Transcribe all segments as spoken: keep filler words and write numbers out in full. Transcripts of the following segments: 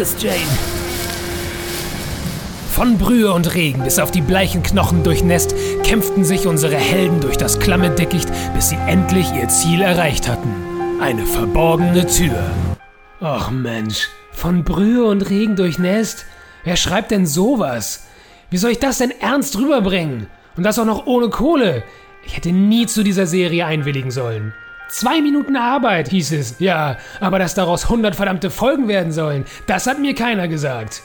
es, Jane? Von Brühe und Regen bis auf die bleichen Knochen durchnässt, kämpften sich unsere Helden durch das klamme Dickicht, bis sie endlich ihr Ziel erreicht hatten. Eine verborgene Tür. Och Mensch, von Brühe und Regen durchnässt? Wer schreibt denn sowas? Wie soll ich das denn ernst rüberbringen? Und das auch noch ohne Kohle. Ich hätte nie zu dieser Serie einwilligen sollen. Zwei Minuten Arbeit, hieß es. Ja, aber dass daraus hundert verdammte Folgen werden sollen, das hat mir keiner gesagt.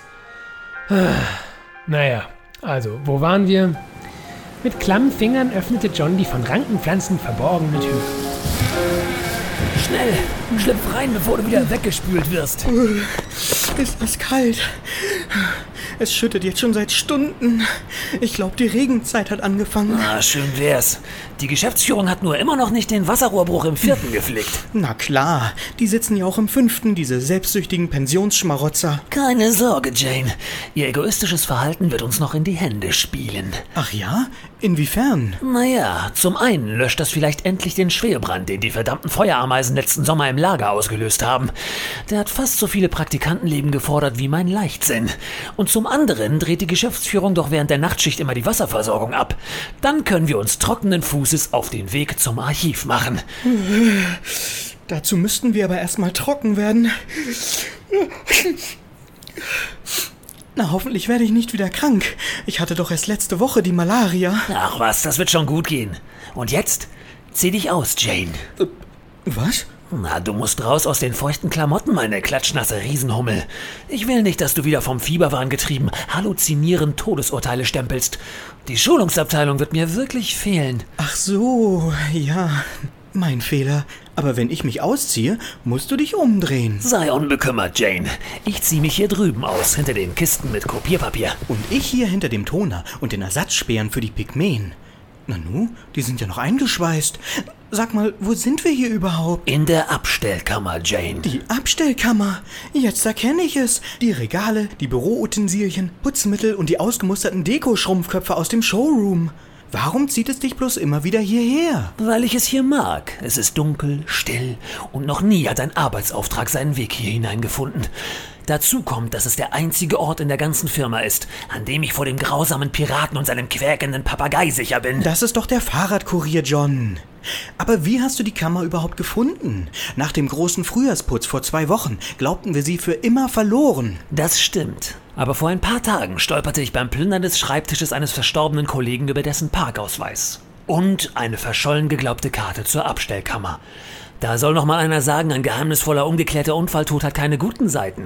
Naja, also, wo waren wir? Mit klammen Fingern öffnete John die von Rankenpflanzen verborgene Tür. Schnell, schlüpf rein, bevor du wieder weggespült wirst. Ist das kalt? Es schüttet jetzt schon seit Stunden. Ich glaube, die Regenzeit hat angefangen. Ah, schön wär's. Die Geschäftsführung hat nur immer noch nicht den Wasserrohrbruch im vierten geflickt. Na klar, die sitzen ja auch im fünften, diese selbstsüchtigen Pensionsschmarotzer. Keine Sorge, Jane. Ihr egoistisches Verhalten wird uns noch in die Hände spielen. Ach ja? Inwiefern? Naja, zum einen löscht das vielleicht endlich den Schwerebrand, den die verdammten Feuerameisen letzten Sommer im Lager ausgelöst haben. Der hat fast so viele Praktikantenleben gefordert wie mein Leichtsinn. Und zum anderen dreht die Geschäftsführung doch während der Nachtschicht immer die Wasserversorgung ab. Dann können wir uns trockenen Fußes auf den Weg zum Archiv machen. Dazu müssten wir aber erstmal trocken werden. Na, hoffentlich werde ich nicht wieder krank. Ich hatte doch erst letzte Woche die Malaria. Ach was, das wird schon gut gehen. Und jetzt, zieh dich aus, Jane. Äh, was? Na, du musst raus aus den feuchten Klamotten, meine klatschnasse Riesenhummel. Ich will nicht, dass du wieder vom Fieberwahn getrieben halluzinierend Todesurteile stempelst. Die Schulungsabteilung wird mir wirklich fehlen. Ach so, ja, mein Fehler. Aber wenn ich mich ausziehe, musst du dich umdrehen. Sei unbekümmert, Jane. Ich zieh mich hier drüben aus, hinter den Kisten mit Kopierpapier. Und ich hier hinter dem Toner und den Ersatzsperren für die Pygmäen. Nanu, die sind ja noch eingeschweißt. Sag mal, wo sind wir hier überhaupt? In der Abstellkammer, Jane. Die Abstellkammer? Jetzt erkenne ich es. Die Regale, die Büroutensilien, Putzmittel und die ausgemusterten Deko-Schrumpfköpfe aus dem Showroom. Warum zieht es dich bloß immer wieder hierher? Weil ich es hier mag. Es ist dunkel, still und noch nie hat ein Arbeitsauftrag seinen Weg hier hineingefunden. Dazu kommt, dass es der einzige Ort in der ganzen Firma ist, an dem ich vor dem grausamen Piraten und seinem quäkenden Papagei sicher bin. Das ist doch der Fahrradkurier, John. Aber wie hast du die Kammer überhaupt gefunden? Nach dem großen Frühjahrsputz vor zwei Wochen glaubten wir sie für immer verloren. Das stimmt. Aber vor ein paar Tagen stolperte ich beim Plündern des Schreibtisches eines verstorbenen Kollegen über dessen Parkausweis. Und eine verschollen geglaubte Karte zur Abstellkammer. Da soll noch mal einer sagen, ein geheimnisvoller, ungeklärter Unfalltod hat keine guten Seiten.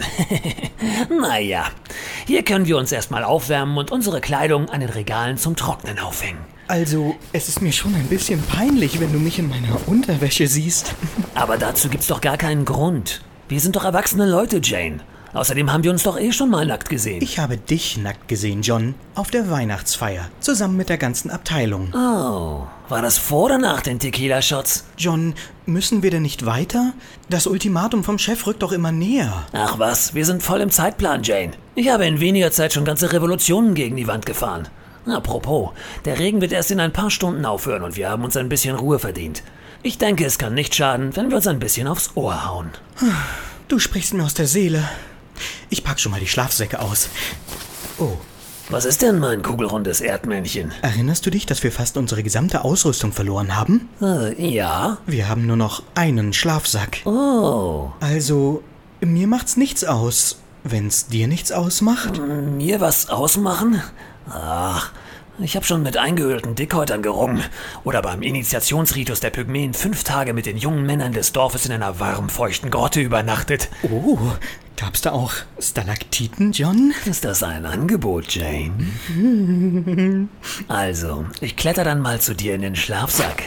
Naja, hier können wir uns erstmal aufwärmen und unsere Kleidung an den Regalen zum Trocknen aufhängen. Also, es ist mir schon ein bisschen peinlich, wenn du mich in meiner Unterwäsche siehst. Aber dazu gibt's doch gar keinen Grund. Wir sind doch erwachsene Leute, Jane. Außerdem haben wir uns doch eh schon mal nackt gesehen. Ich habe dich nackt gesehen, John, auf der Weihnachtsfeier, zusammen mit der ganzen Abteilung. Oh, war das vor oder nach den Tequila-Shots? John, müssen wir denn nicht weiter? Das Ultimatum vom Chef rückt doch immer näher. Ach was, wir sind voll im Zeitplan, Jane. Ich habe in weniger Zeit schon ganze Revolutionen gegen die Wand gefahren. Apropos, der Regen wird erst in ein paar Stunden aufhören und wir haben uns ein bisschen Ruhe verdient. Ich denke, es kann nicht schaden, wenn wir uns ein bisschen aufs Ohr hauen. Du sprichst mir aus der Seele. Ich pack schon mal die Schlafsäcke aus. Oh. Was ist denn, mein kugelrundes Erdmännchen? Erinnerst du dich, dass wir fast unsere gesamte Ausrüstung verloren haben? Äh, ja. Wir haben nur noch einen Schlafsack. Oh. Also, mir macht's nichts aus. Wenn's dir nichts ausmacht? Mir was ausmachen? Ach, ich habe schon mit eingehüllten Dickhäutern gerungen. Oder beim Initiationsritus der Pygmäen fünf Tage mit den jungen Männern des Dorfes in einer warm feuchten Grotte übernachtet. Oh, gab's da auch Stalaktiten, John? Ist das ein Angebot, Jane? Also, ich kletter dann mal zu dir in den Schlafsack.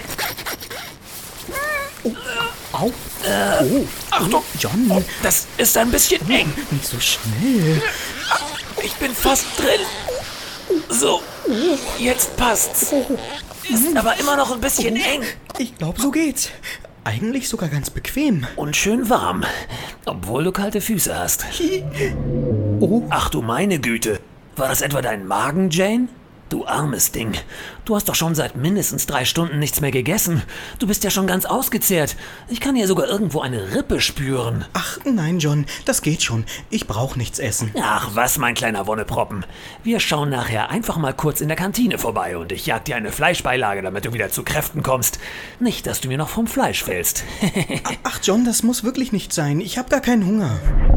Oh, au. Äh, oh, Achtung, John. Oh, das ist ein bisschen eng. Nicht so schnell. Ich bin fast drin. So, jetzt passt's. Ist aber immer noch ein bisschen eng. Ich glaube, so geht's. Eigentlich sogar ganz bequem. Und schön warm, obwohl du kalte Füße hast. Oh. Ach du meine Güte, war das etwa dein Magen, Jane? du armes Ding. Du hast doch schon seit mindestens drei Stunden nichts mehr gegessen. Du bist ja schon ganz ausgezehrt. Ich kann hier sogar irgendwo eine Rippe spüren. Ach, nein, John, das geht schon. Ich brauche nichts essen. Ach, was, mein kleiner Wonneproppen. Wir schauen nachher einfach mal kurz in der Kantine vorbei und ich jag dir eine Fleischbeilage, damit du wieder zu Kräften kommst. Nicht, dass du mir noch vom Fleisch fällst. Ach, John, das muss wirklich nicht sein. Ich habe gar keinen Hunger.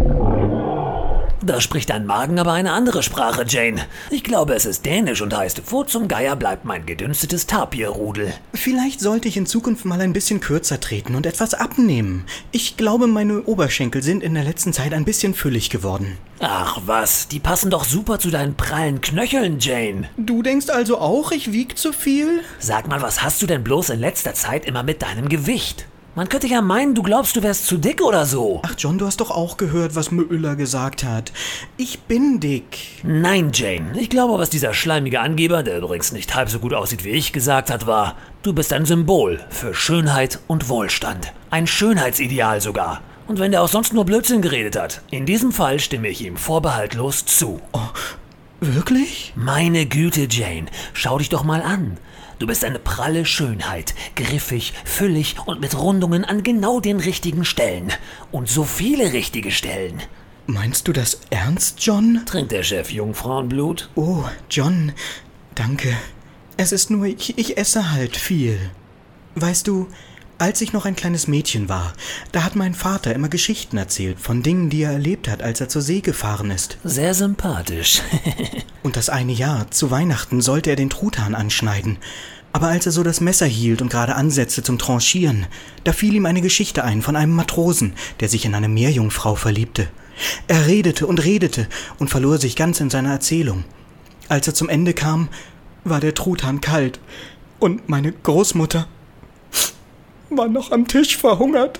Da spricht dein Magen aber eine andere Sprache, Jane. Ich glaube, es ist dänisch und heißt, wo zum Geier bleibt mein gedünstetes Tapirrudel? Vielleicht sollte ich in Zukunft mal ein bisschen kürzer treten und etwas abnehmen. Ich glaube, meine Oberschenkel sind in der letzten Zeit ein bisschen füllig geworden. Ach was, die passen doch super zu deinen prallen Knöcheln, Jane. Du denkst also auch, ich wieg zu viel? Sag mal, was hast du denn bloß in letzter Zeit immer mit deinem Gewicht? Man könnte ja meinen, du glaubst, du wärst zu dick oder so. Ach John, du hast doch auch gehört, was Müller gesagt hat. Ich bin dick. Nein, Jane. Ich glaube, was dieser schleimige Angeber, der übrigens nicht halb so gut aussieht wie ich, gesagt hat, war, du bist ein Symbol für Schönheit und Wohlstand. Ein Schönheitsideal sogar. Und wenn der auch sonst nur Blödsinn geredet hat, in diesem Fall stimme ich ihm vorbehaltlos zu. Oh, wirklich? Meine Güte, Jane, schau dich doch mal an. Du bist eine pralle Schönheit, griffig, füllig und mit Rundungen an genau den richtigen Stellen. Und so viele richtige Stellen. Meinst du das ernst, John? Trinkt der Chef Jungfrauenblut? Oh, John, danke. Es ist nur, ich, ich esse halt viel. Weißt du, als ich noch ein kleines Mädchen war, da hat mein Vater immer Geschichten erzählt von Dingen, die er erlebt hat, als er zur See gefahren ist. Sehr sympathisch. Und das eine Jahr, zu Weihnachten, sollte er den Truthahn anschneiden. Aber als er so das Messer hielt und gerade ansetzte zum Tranchieren, da fiel ihm eine Geschichte ein von einem Matrosen, der sich in eine Meerjungfrau verliebte. Er redete und redete und verlor sich ganz in seiner Erzählung. Als er zum Ende kam, war der Truthahn kalt und meine Großmutter war noch am Tisch verhungert.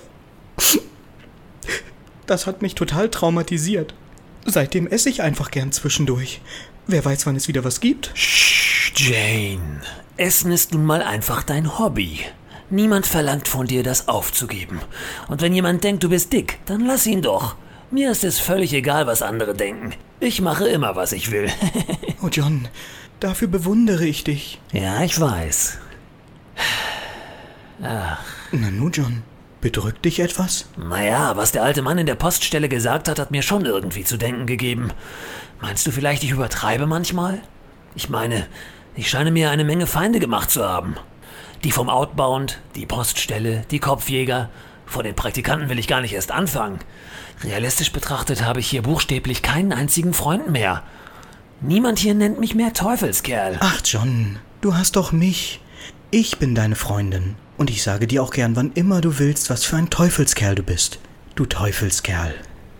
Das hat mich total traumatisiert. Seitdem esse ich einfach gern zwischendurch. Wer weiß, wann es wieder was gibt? Shh, Jane. Essen ist nun mal einfach dein Hobby. Niemand verlangt von dir, das aufzugeben. Und wenn jemand denkt, du bist dick, dann lass ihn doch. Mir ist es völlig egal, was andere denken. Ich mache immer, was ich will. Oh John, dafür bewundere ich dich. Ja, ich weiß. Ach. Na nun, John, bedrückt dich etwas? Naja, was der alte Mann in der Poststelle gesagt hat, hat mir schon irgendwie zu denken gegeben. Meinst du vielleicht, ich übertreibe manchmal? Ich meine, ich scheine mir eine Menge Feinde gemacht zu haben. Die vom Outbound, die Poststelle, die Kopfjäger. Vor den Praktikanten will ich gar nicht erst anfangen. Realistisch betrachtet habe ich hier buchstäblich keinen einzigen Freund mehr. Niemand hier nennt mich mehr Teufelskerl. Ach, John, du hast doch mich. Ich bin deine Freundin. Und ich sage dir auch gern, wann immer du willst, was für ein Teufelskerl du bist. Du Teufelskerl.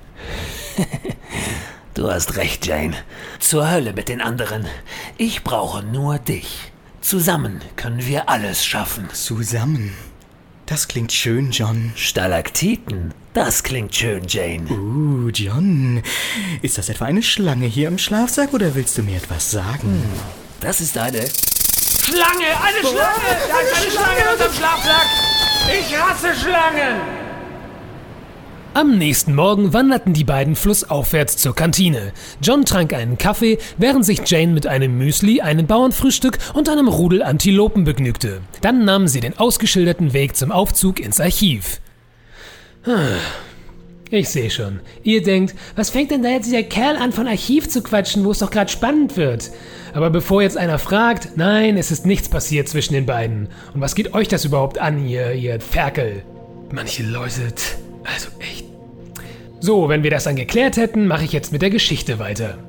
Du hast recht, Jane. Zur Hölle mit den anderen. Ich brauche nur dich. Zusammen können wir alles schaffen. Zusammen? Das klingt schön, John. Stalaktiten? Das klingt schön, Jane. Uh, John. Ist das etwa eine Schlange hier im Schlafsack oder willst du mir etwas sagen? Hm, das ist eine... Schlange! Eine Schlange! Da ist eine Schlange in unserem Schlafsack! Ich hasse Schlangen! Am nächsten Morgen wanderten die beiden flussaufwärts zur Kantine. John trank einen Kaffee, während sich Jane mit einem Müsli, einem Bauernfrühstück und einem Rudel Antilopen begnügte. Dann nahmen sie den ausgeschilderten Weg zum Aufzug ins Archiv. Ich sehe schon. Ihr denkt, was fängt denn da jetzt dieser Kerl an, von Archiv zu quatschen, wo es doch gerade spannend wird? Aber bevor jetzt einer fragt, nein, es ist nichts passiert zwischen den beiden. Und was geht euch das überhaupt an, ihr, ihr Ferkel? Manche Leute, also echt. So, wenn wir das dann geklärt hätten, mache ich jetzt mit der Geschichte weiter.